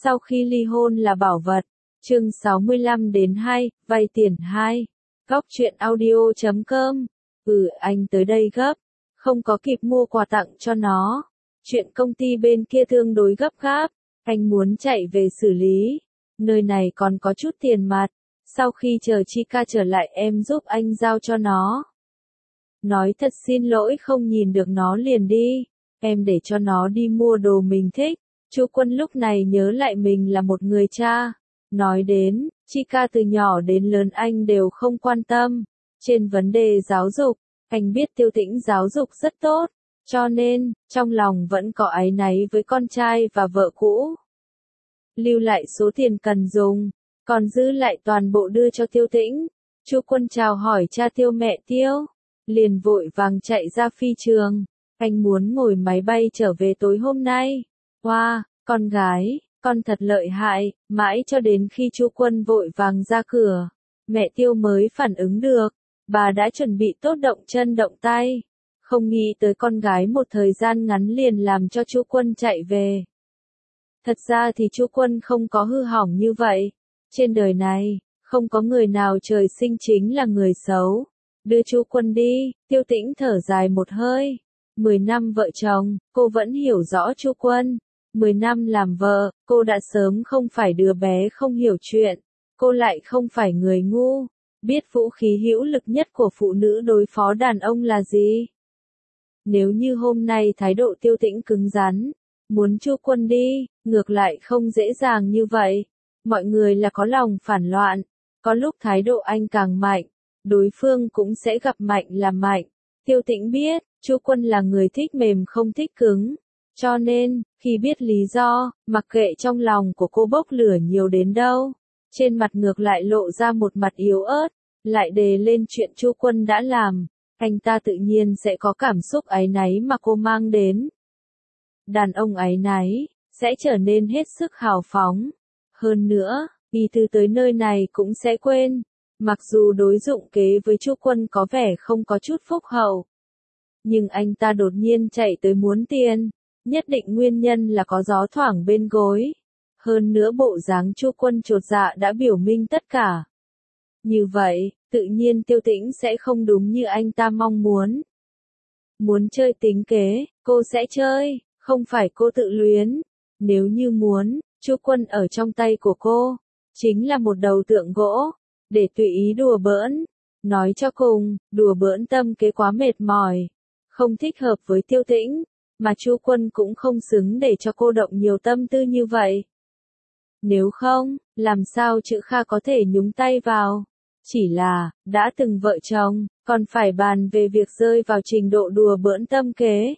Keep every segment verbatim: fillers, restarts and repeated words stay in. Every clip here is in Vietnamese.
Sau khi ly hôn là bảo vật. Chương sáu mươi lăm đến hai, vay tiền hai. Góc truyện audio chấm com. Ừ, anh tới đây gấp. Không có kịp mua quà tặng cho nó. Chuyện công ty bên kia tương đối gấp gáp. Anh muốn chạy về xử lý. Nơi này còn có chút tiền mặt. Sau khi chờ Chica trở lại em giúp anh giao cho nó. Nói thật xin lỗi không nhìn được nó liền đi. Em để cho nó đi mua đồ mình thích. Chu Quân lúc này nhớ lại mình là một người cha. Nói đến, Chica từ nhỏ đến lớn anh đều không quan tâm. Trên vấn đề giáo dục, anh biết Tiêu Tĩnh giáo dục rất tốt. Cho nên, trong lòng vẫn có áy náy với con trai và vợ cũ. Lưu lại số tiền cần dùng, còn giữ lại toàn bộ đưa cho Tiêu Tĩnh. Chu Quân chào hỏi cha Tiêu mẹ Tiêu, liền vội vàng chạy ra phi trường. Anh muốn ngồi máy bay trở về tối hôm nay. Wow, con gái, con thật lợi hại, mãi cho đến khi Chu Quân vội vàng ra cửa, mẹ Tiêu mới phản ứng được, bà đã chuẩn bị tốt động chân động tay. Không nghĩ tới con gái một thời gian ngắn liền làm cho Chu Quân chạy về. Thật ra thì Chu Quân không có hư hỏng như vậy. Trên đời này, không có người nào trời sinh chính là người xấu. Đưa Chu Quân đi, Tiêu Tĩnh thở dài một hơi. Mười năm vợ chồng, cô vẫn hiểu rõ Chu Quân. Mười năm làm vợ, cô đã sớm không phải đứa bé không hiểu chuyện. Cô lại không phải người ngu. Biết vũ khí hữu lực nhất của phụ nữ đối phó đàn ông là gì? Nếu như hôm nay thái độ Tiêu Tĩnh cứng rắn, muốn Chu Quân đi, ngược lại không dễ dàng như vậy. Mọi người là có lòng phản loạn. Có lúc thái độ anh càng mạnh, đối phương cũng sẽ gặp mạnh là mạnh. Tiêu Tĩnh biết, Chu Quân là người thích mềm không thích cứng. Cho nên, khi biết lý do, mặc kệ trong lòng của cô bốc lửa nhiều đến đâu, trên mặt ngược lại lộ ra một mặt yếu ớt, lại đề lên chuyện Chu Quân đã làm, anh ta tự nhiên sẽ có cảm xúc áy náy mà cô mang đến. Đàn ông áy náy, sẽ trở nên hết sức hào phóng. Hơn nữa, y thư tới nơi này cũng sẽ quên, mặc dù đối dụng kế với Chu Quân có vẻ không có chút phúc hậu. Nhưng anh ta đột nhiên chạy tới muốn tiền. Nhất định nguyên nhân là có gió thoảng bên gối. Hơn nữa bộ dáng Chu Quân chột dạ đã biểu minh tất cả. Như vậy, tự nhiên Tiêu Tĩnh sẽ không đúng như anh ta mong muốn. Muốn chơi tính kế, cô sẽ chơi, không phải cô tự luyến. Nếu như muốn, Chu Quân ở trong tay của cô, chính là một đầu tượng gỗ, để tùy ý đùa bỡn. Nói cho cùng, đùa bỡn tâm kế quá mệt mỏi, không thích hợp với Tiêu Tĩnh. Mà Chu Quân cũng không xứng để cho cô động nhiều tâm tư như vậy. Nếu không, làm sao chữ Kha có thể nhúng tay vào? Chỉ là, đã từng vợ chồng, còn phải bàn về việc rơi vào trình độ đùa bỡn tâm kế.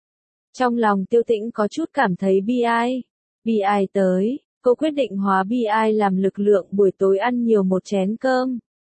Trong lòng Tiêu Tĩnh có chút cảm thấy bi ai. Bi ai tới, cô quyết định hóa bi ai làm lực lượng buổi tối ăn nhiều một chén cơm.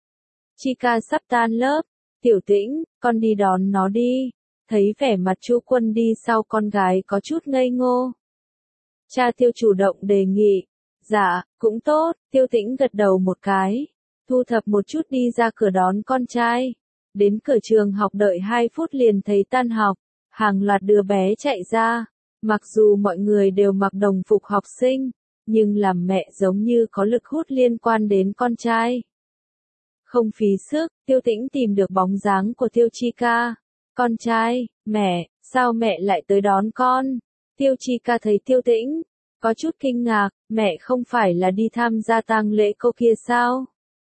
Chica sắp tan lớp. Tiểu Tĩnh, con đi đón nó đi. Thấy vẻ mặt Chu Quân đi sau con gái có chút ngây ngô. Cha Tiêu chủ động đề nghị. Dạ, cũng tốt, Tiêu Tĩnh gật đầu một cái. Thu thập một chút đi ra cửa đón con trai. Đến cửa trường học đợi hai phút liền thấy tan học. Hàng loạt đứa bé chạy ra. Mặc dù mọi người đều mặc đồng phục học sinh, nhưng làm mẹ giống như có lực hút liên quan đến con trai. Không phí sức, Tiêu Tĩnh tìm được bóng dáng của Tiêu Chica. Con trai, mẹ, sao mẹ lại tới đón con? Tiêu Chica thấy Tiêu Tĩnh, có chút kinh ngạc, mẹ không phải là đi tham gia tang lễ cô kia sao?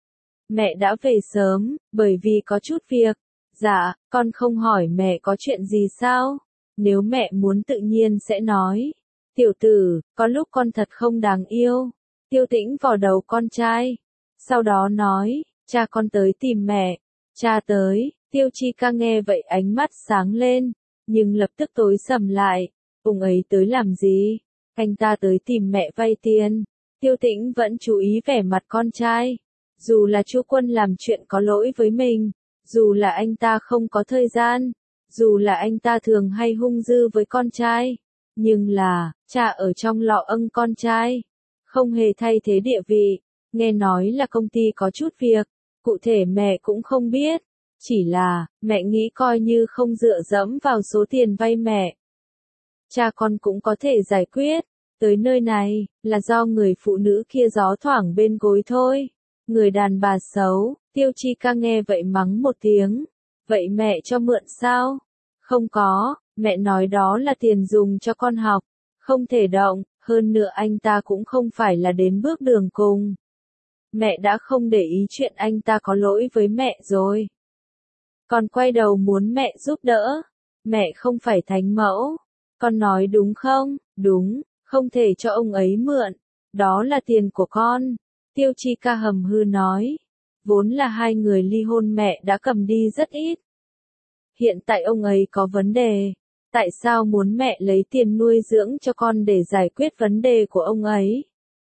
Mẹ đã về sớm, bởi vì có chút việc. Dạ, con không hỏi mẹ có chuyện gì sao? Nếu mẹ muốn tự nhiên sẽ nói. Tiểu tử, có lúc con thật không đáng yêu. Tiêu Tĩnh vò đầu con trai. Sau đó nói, cha con tới tìm mẹ. Cha tới. Tiêu Chica nghe vậy ánh mắt sáng lên, nhưng lập tức tối sầm lại. Ông ấy tới làm gì? Anh ta tới tìm mẹ vay tiền. Tiêu Tĩnh vẫn chú ý vẻ mặt con trai. Dù là Chu Quân làm chuyện có lỗi với mình, dù là anh ta không có thời gian, dù là anh ta thường hay hung dữ với con trai, nhưng là, cha ở trong lọ âng con trai, không hề thay thế địa vị. Nghe nói là công ty có chút việc, cụ thể mẹ cũng không biết. Chỉ là, mẹ nghĩ coi như không dựa dẫm vào số tiền vay mẹ. Cha con cũng có thể giải quyết. Tới nơi này, là do người phụ nữ kia gió thoảng bên gối thôi. Người đàn bà xấu, Tiêu Chi Ca nghe vậy mắng một tiếng. Vậy mẹ cho mượn sao? Không có, mẹ nói đó là tiền dùng cho con học. Không thể động, hơn nữa anh ta cũng không phải là đến bước đường cùng. Mẹ đã không để ý chuyện anh ta có lỗi với mẹ rồi. Con quay đầu muốn mẹ giúp đỡ. Mẹ không phải thánh mẫu. Con nói đúng không? Đúng, không thể cho ông ấy mượn. Đó là tiền của con. Tiêu Chi Ca hầm hư nói. Vốn là hai người ly hôn mẹ đã cầm đi rất ít. Hiện tại ông ấy có vấn đề. Tại sao muốn mẹ lấy tiền nuôi dưỡng cho con để giải quyết vấn đề của ông ấy?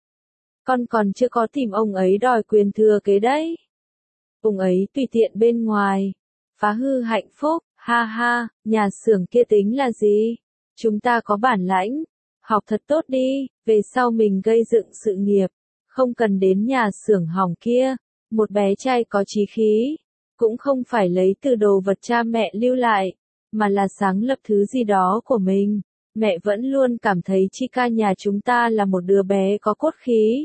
Con còn chưa có tìm ông ấy đòi quyền thừa kế đấy. Ông ấy tùy tiện bên ngoài. Phá hư hạnh phúc, ha ha, nhà xưởng kia tính là gì? Chúng ta có bản lãnh. Học thật tốt đi, về sau mình gây dựng sự nghiệp. Không cần đến nhà xưởng hỏng kia. Một bé trai có chí khí. Cũng không phải lấy từ đồ vật cha mẹ lưu lại. Mà là sáng lập thứ gì đó của mình. Mẹ vẫn luôn cảm thấy Chi Ca nhà chúng ta là một đứa bé có cốt khí.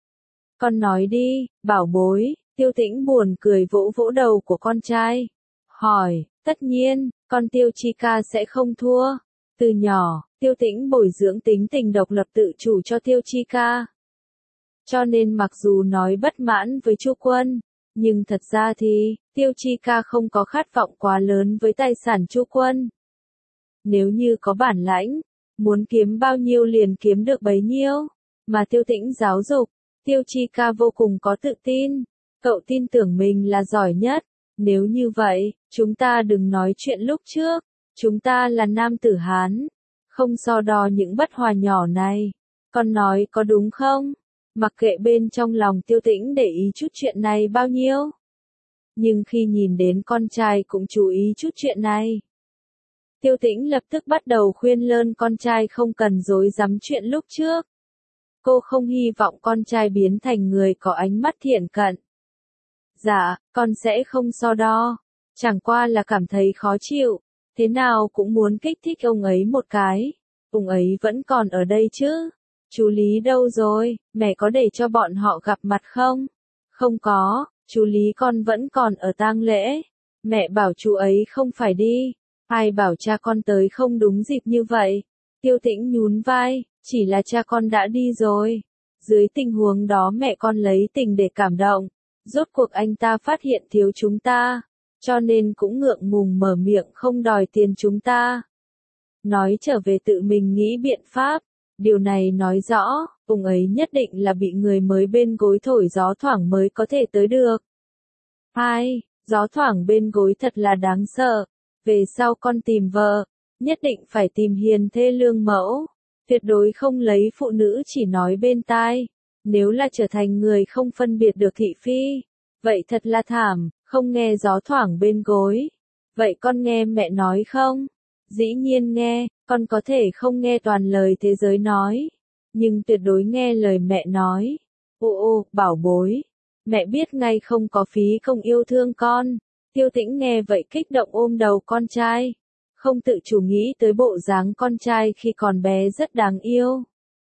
Con nói đi, bảo bối. Tiêu Tĩnh buồn cười vỗ vỗ đầu của con trai. Hỏi, tất nhiên, con Tiêu Chi Ca sẽ không thua. Từ nhỏ, Tiêu Tĩnh bồi dưỡng tính tình độc lập tự chủ cho Tiêu Chi Ca. Cho nên mặc dù nói bất mãn với Chu Quân, nhưng thật ra thì, Tiêu Chi Ca không có khát vọng quá lớn với tài sản Chu Quân. Nếu như có bản lãnh, muốn kiếm bao nhiêu liền kiếm được bấy nhiêu, mà Tiêu Tĩnh giáo dục, Tiêu Chi Ca vô cùng có tự tin, cậu tin tưởng mình là giỏi nhất. Nếu như vậy, chúng ta đừng nói chuyện lúc trước, chúng ta là nam tử Hán, không so đo những bất hòa nhỏ này. Con nói có đúng không? Mặc kệ bên trong lòng Tiêu Tĩnh để ý chút chuyện này bao nhiêu. Nhưng khi nhìn đến con trai cũng chú ý chút chuyện này. Tiêu Tĩnh lập tức bắt đầu khuyên lơn con trai không cần dối dám chuyện lúc trước. Cô không hy vọng con trai biến thành người có ánh mắt thiện cận. Dạ, con sẽ không so đo. Chẳng qua là cảm thấy khó chịu. Thế nào cũng muốn kích thích ông ấy một cái. Ông ấy vẫn còn ở đây chứ. Chú Lý đâu rồi, mẹ có để cho bọn họ gặp mặt không? Không có, chú Lý con vẫn còn ở tang lễ. Mẹ bảo chú ấy không phải đi. Ai bảo cha con tới không đúng dịp như vậy? Tiêu Tĩnh nhún vai, chỉ là cha con đã đi rồi. Dưới tình huống đó mẹ con lấy tình để cảm động. Rốt cuộc anh ta phát hiện thiếu chúng ta. Cho nên cũng ngượng ngùng mở miệng không đòi tiền chúng ta. Nói trở về tự mình nghĩ biện pháp. Điều này nói rõ, ông ấy nhất định là bị người mới bên gối thổi gió thoảng mới có thể tới được. Hai, gió thoảng bên gối thật là đáng sợ. Về sau con tìm vợ, nhất định phải tìm hiền thê lương mẫu. Tuyệt đối không lấy phụ nữ chỉ nói bên tai. Nếu là trở thành người không phân biệt được thị phi, vậy thật là thảm, không nghe gió thoảng bên gối. Vậy con nghe mẹ nói không? Dĩ nhiên nghe, con có thể không nghe toàn lời thế giới nói, nhưng tuyệt đối nghe lời mẹ nói. Ô ô, bảo bối, mẹ biết ngay không có phí công yêu thương con. Tiêu Tĩnh nghe vậy kích động ôm đầu con trai, không tự chủ nghĩ tới bộ dáng con trai khi còn bé rất đáng yêu.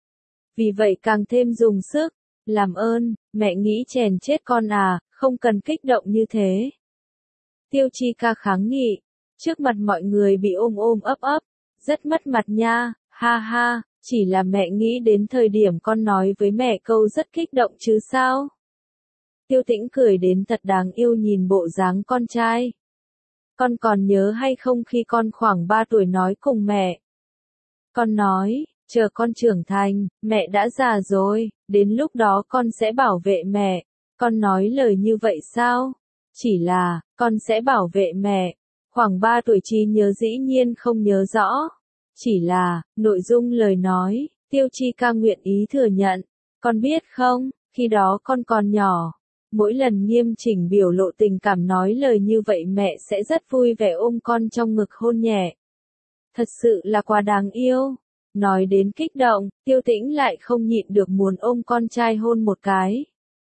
Vì vậy càng thêm dùng sức, làm ơn, mẹ nghĩ chèn chết con à, không cần kích động như thế. Tiêu Chi Ca kháng nghị, trước mặt mọi người bị ôm ôm ấp ấp, rất mất mặt nha, ha ha, chỉ là mẹ nghĩ đến thời điểm con nói với mẹ câu rất kích động chứ sao. Tiêu Tĩnh cười đến thật đáng yêu nhìn bộ dáng con trai. Con còn nhớ hay không khi con khoảng ba tuổi nói cùng mẹ? Con nói, chờ con trưởng thành, mẹ đã già rồi, đến lúc đó con sẽ bảo vệ mẹ. Con nói lời như vậy sao? Chỉ là, con sẽ bảo vệ mẹ. Khoảng ba tuổi trí nhớ dĩ nhiên không nhớ rõ. Chỉ là, nội dung lời nói, Tiêu Chi Ca nguyện ý thừa nhận. Con biết không, khi đó con còn nhỏ. Mỗi lần nghiêm chỉnh biểu lộ tình cảm nói lời như vậy mẹ sẽ rất vui vẻ ôm con trong ngực hôn nhẹ. Thật sự là quá đáng yêu. Nói đến kích động, Tiêu Tĩnh lại không nhịn được muốn ôm con trai hôn một cái.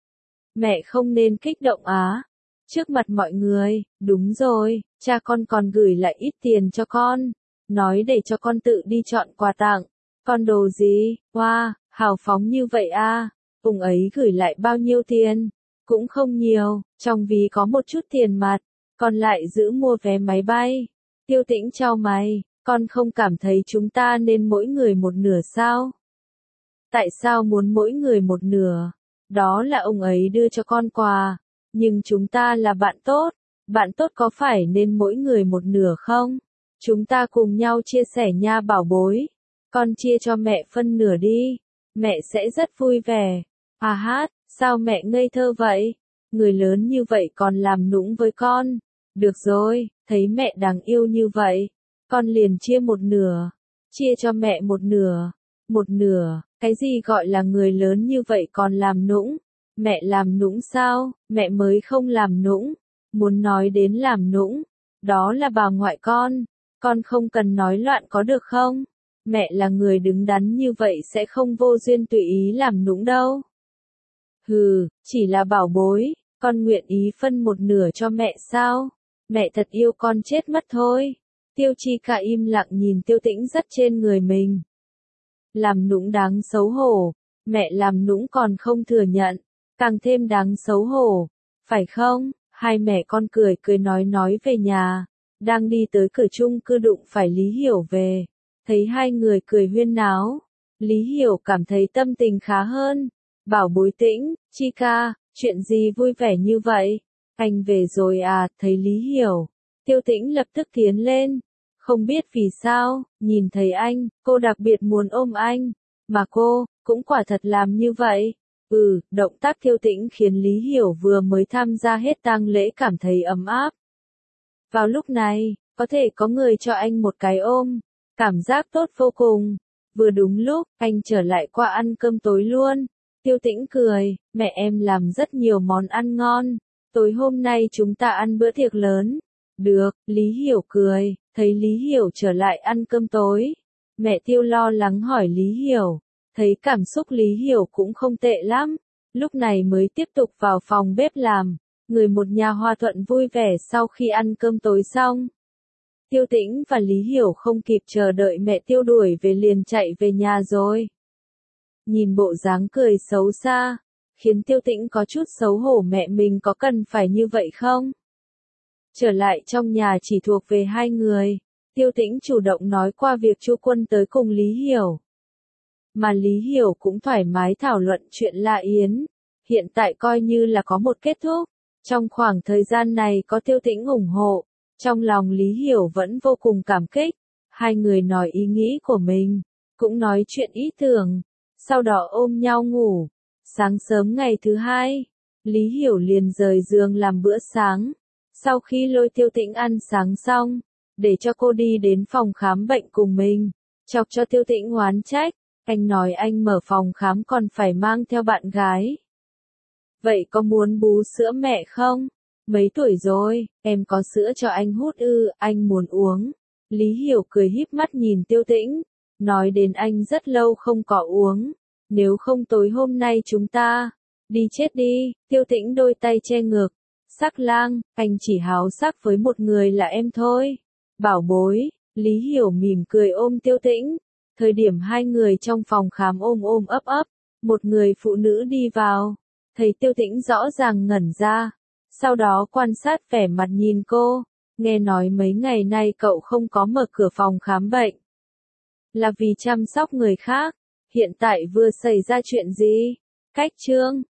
Mẹ không nên kích động á. Trước mặt mọi người, đúng rồi, cha con còn gửi lại ít tiền cho con. Nói để cho con tự đi chọn quà tặng. Con đồ gì? Wow, hào phóng như vậy à? Ông ấy gửi lại bao nhiêu tiền? Cũng không nhiều, trong ví có một chút tiền mặt, còn lại giữ mua vé máy bay. Tiêu Tĩnh chau mày, con không cảm thấy chúng ta nên mỗi người một nửa sao? Tại sao muốn mỗi người một nửa? Đó là ông ấy đưa cho con quà, nhưng chúng ta là bạn tốt, bạn tốt có phải nên mỗi người một nửa không? Chúng ta cùng nhau chia sẻ nha bảo bối. Con chia cho mẹ phân nửa đi, mẹ sẽ rất vui vẻ. À hát, sao mẹ ngây thơ vậy? Người lớn như vậy còn làm nũng với con. Được rồi, thấy mẹ đáng yêu như vậy, con liền chia một nửa. Chia cho mẹ một nửa. Một nửa, cái gì gọi là người lớn như vậy còn làm nũng? Mẹ làm nũng sao? Mẹ mới không làm nũng. Muốn nói đến làm nũng, đó là bà ngoại con. Con không cần nói loạn có được không? Mẹ là người đứng đắn như vậy sẽ không vô duyên tùy ý làm nũng đâu. Hừ, chỉ là bảo bối, con nguyện ý phân một nửa cho mẹ sao? Mẹ thật yêu con chết mất thôi. Tiêu Chi Ca im lặng nhìn Tiêu Tĩnh rất trên người mình. Làm nũng đáng xấu hổ, mẹ làm nũng còn không thừa nhận, càng thêm đáng xấu hổ, phải không? Hai mẹ con cười cười nói nói về nhà, đang đi tới cửa chung cư đụng phải Lý Hiểu về, thấy hai người cười huyên náo, Lý Hiểu cảm thấy tâm tình khá hơn, bảo bối Tĩnh, Chi Ca, chuyện gì vui vẻ như vậy? Anh về rồi à? Thấy Lý Hiểu, Tiêu Tĩnh lập tức tiến lên. Không biết vì sao, nhìn thấy anh, cô đặc biệt muốn ôm anh, mà cô, cũng quả thật làm như vậy. Ừ, động tác Tiêu Tĩnh khiến Lý Hiểu vừa mới tham gia hết tang lễ cảm thấy ấm áp. Vào lúc này, có thể có người cho anh một cái ôm, cảm giác tốt vô cùng. Vừa đúng lúc, anh trở lại qua ăn cơm tối luôn. Tiêu Tĩnh cười, mẹ em làm rất nhiều món ăn ngon, tối hôm nay chúng ta ăn bữa tiệc lớn. Được, Lý Hiểu cười, thấy Lý Hiểu trở lại ăn cơm tối. Mẹ Tiêu lo lắng hỏi Lý Hiểu, thấy cảm xúc Lý Hiểu cũng không tệ lắm, lúc này mới tiếp tục vào phòng bếp làm. Người một nhà hòa thuận vui vẻ sau khi ăn cơm tối xong. Tiêu Tĩnh và Lý Hiểu không kịp chờ đợi mẹ Tiêu đuổi về liền chạy về nhà rồi. Nhìn bộ dáng cười xấu xa, khiến Tiêu Tĩnh có chút xấu hổ mẹ mình có cần phải như vậy không? Trở lại trong nhà chỉ thuộc về hai người, Tiêu Tĩnh chủ động nói qua việc Chu Quân tới cùng Lý Hiểu. Mà Lý Hiểu cũng thoải mái thảo luận chuyện La Yến, hiện tại coi như là có một kết thúc. Trong khoảng thời gian này có Tiêu Tĩnh ủng hộ, trong lòng Lý Hiểu vẫn vô cùng cảm kích. Hai người nói ý nghĩ của mình, cũng nói chuyện ý tưởng, sau đó ôm nhau ngủ. Sáng sớm ngày thứ hai, Lý Hiểu liền rời giường làm bữa sáng. Sau khi lôi Tiêu Tĩnh ăn sáng xong, để cho cô đi đến phòng khám bệnh cùng mình, chọc cho Tiêu Tĩnh oán trách, anh nói anh mở phòng khám còn phải mang theo bạn gái. Vậy có muốn bú sữa mẹ không? Mấy tuổi rồi, em có sữa cho anh hút ư, anh muốn uống. Lý Hiểu cười híp mắt nhìn Tiêu Tĩnh, nói đến anh rất lâu không có uống, nếu không tối hôm nay chúng ta đi chết đi. Tiêu Tĩnh đôi tay che ngực, sắc lang, anh chỉ háo sắc với một người là em thôi. Bảo bối, Lý Hiểu mỉm cười ôm Tiêu Tĩnh. Thời điểm hai người trong phòng khám ôm ôm ấp ấp, một người phụ nữ đi vào, thấy Tiêu Tĩnh rõ ràng ngẩn ra, sau đó quan sát vẻ mặt nhìn cô, nghe nói mấy ngày nay cậu không có mở cửa phòng khám bệnh, là vì chăm sóc người khác, hiện tại vừa xảy ra chuyện gì? Cách chương